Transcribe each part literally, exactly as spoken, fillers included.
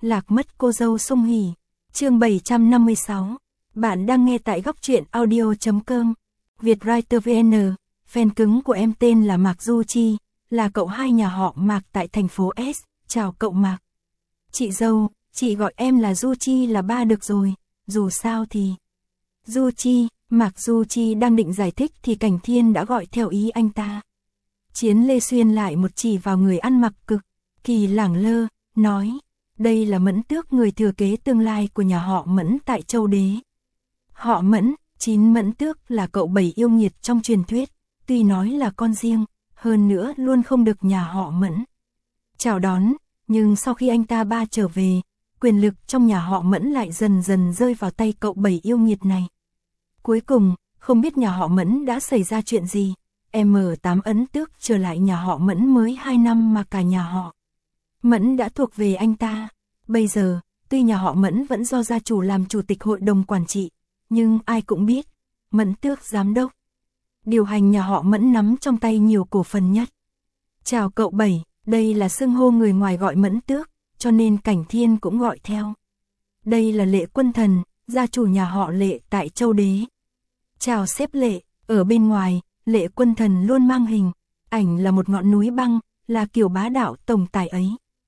Lạc mất cô dâu sung hỉ. Chương bảy trăm năm mươi sáu. Bạn đang nghe tại góc truyện audio chấm com. Vietwriter vê en. Fan cứng của em tên là Mạc Du Chi, là cậu hai nhà họ Mạc tại thành phố S. Chào cậu Mạc. Chị dâu, chị gọi em là Du Chi là ba được rồi, dù sao thì... Du Chi, Mạc Du Chi đang định giải thích thì Cảnh Thiên đã gọi theo ý anh ta. Chiến Lê Xuyên lại một chỉ vào người ăn mặc cực kỳ lẳng lơ, nói, đây là Mẫn Tước, người thừa kế tương lai của nhà họ Mẫn tại Châu Đế. Họ Mẫn, Chín Mẫn Tước là cậu bảy yêu nghiệt trong truyền thuyết, tuy nói là con riêng, hơn nữa luôn không được nhà họ Mẫn chào đón, nhưng sau khi anh ta ba trở về, quyền lực trong nhà họ Mẫn lại dần dần rơi vào tay cậu bảy yêu nghiệt này. Cuối cùng, không biết nhà họ Mẫn đã xảy ra chuyện gì, em tám Ấn Tước trở lại nhà họ Mẫn mới hai năm mà cả nhà họ Mẫn đã thuộc về anh ta. Bây giờ, tuy nhà họ Mẫn vẫn do gia chủ làm chủ tịch hội đồng quản trị, nhưng ai cũng biết, Mẫn Tước giám đốc điều hành nhà họ Mẫn nắm trong tay nhiều cổ phần nhất. Chào cậu bảy, đây là xưng hô người ngoài gọi Mẫn Tước, cho nên Cảnh Thiên cũng gọi theo. Đây là Lệ Quân Thần, gia chủ nhà họ Lệ tại Châu Đế. Chào sếp Lệ, ở bên ngoài, Lệ Quân Thần luôn mang hình ảnh là một ngọn núi băng, là kiểu bá đạo tổng tài ấy.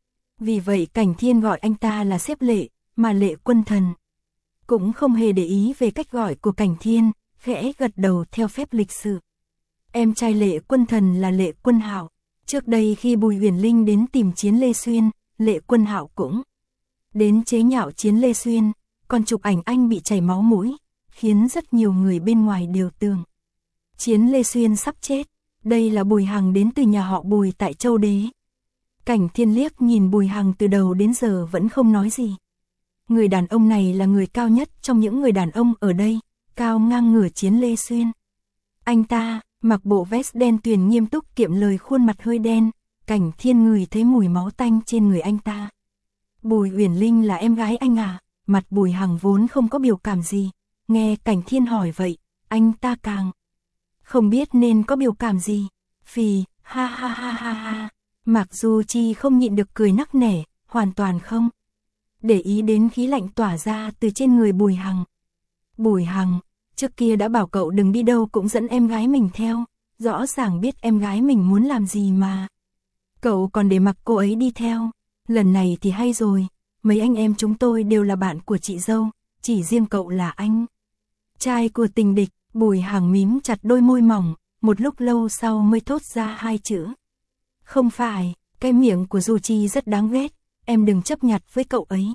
Vì vậy Cảnh Thiên gọi anh ta là sếp Lệ, mà Lệ Quân Thần cũng không hề để ý về cách gọi của Cảnh Thiên, khẽ gật đầu theo phép lịch sự. Em trai Lệ Quân Thần là Lệ Quân Hạo. Trước đây khi Bùi Huyền Linh đến tìm Chiến Lê Xuyên, Lệ Quân Hạo cũng đến chế nhạo Chiến Lê Xuyên, còn chụp ảnh anh bị chảy máu mũi, khiến rất nhiều người bên ngoài đều tưởng Chiến Lê Xuyên sắp chết. Đây là Bùi Hằng đến từ nhà họ Bùi tại Châu Đế. Cảnh Thiên liếc nhìn Bùi Hằng từ đầu đến giờ vẫn không nói gì. Người đàn ông này là người cao nhất trong những người đàn ông ở đây, cao ngang ngửa Chiến Lê Xuyên. Anh ta mặc bộ vest đen tuyền nghiêm túc kiệm lời, khuôn mặt hơi đen, Cảnh Thiên ngửi thấy mùi máu tanh trên người anh ta. Bùi Uyển Linh là em gái anh à? Mặt Bùi Hằng vốn không có biểu cảm gì, nghe Cảnh Thiên hỏi vậy, anh ta càng không biết nên có biểu cảm gì. Phì, ha ha ha ha ha. Mạc Du Chi không nhịn được cười nắc nẻ, hoàn toàn không để ý đến khí lạnh tỏa ra từ trên người Bùi Hằng. Bùi Hằng, trước kia đã bảo cậu đừng đi đâu cũng dẫn em gái mình theo, rõ ràng biết em gái mình muốn làm gì mà cậu còn để mặc cô ấy đi theo. Lần này thì hay rồi, mấy anh em chúng tôi đều là bạn của chị dâu, chỉ riêng cậu là anh trai của tình địch. Bùi Hằng mím chặt đôi môi mỏng, một lúc lâu sau mới thốt ra hai chữ. Không phải, cái miệng của Du Chi rất đáng ghét, em đừng chấp nhặt với cậu ấy.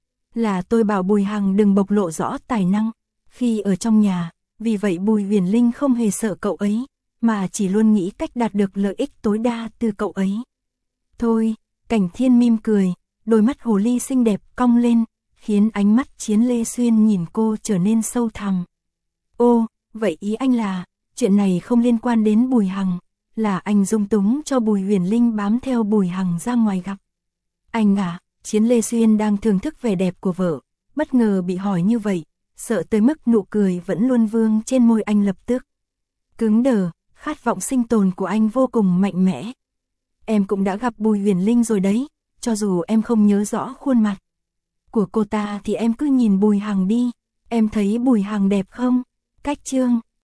Là tôi bảo Bùi Hằng đừng bộc lộ rõ tài năng khi ở trong nhà, vì vậy Bùi Huyền Linh không hề sợ cậu ấy, mà chỉ luôn nghĩ cách đạt được lợi ích tối đa từ cậu ấy. Thôi, Cảnh Thiên mỉm cười, đôi mắt hồ ly xinh đẹp cong lên, khiến ánh mắt Chiến Lê Xuyên nhìn cô trở nên sâu thẳm. Ô, vậy ý anh là, chuyện này không liên quan đến Bùi Hằng, là anh dung túng cho Bùi Huyền Linh bám theo Bùi Hằng ra ngoài gặp anh à? Chiến Lê Xuyên đang thưởng thức vẻ đẹp của vợ, bất ngờ bị hỏi như vậy, sợ tới mức nụ cười vẫn luôn vương trên môi anh lập tức cứng đờ, khát vọng sinh tồn của anh vô cùng mạnh mẽ. Em cũng đã gặp Bùi Huyền Linh rồi đấy, cho dù em không nhớ rõ khuôn mặt của cô ta thì em cứ nhìn Bùi Hằng đi, em thấy Bùi Hằng đẹp không? Cách chương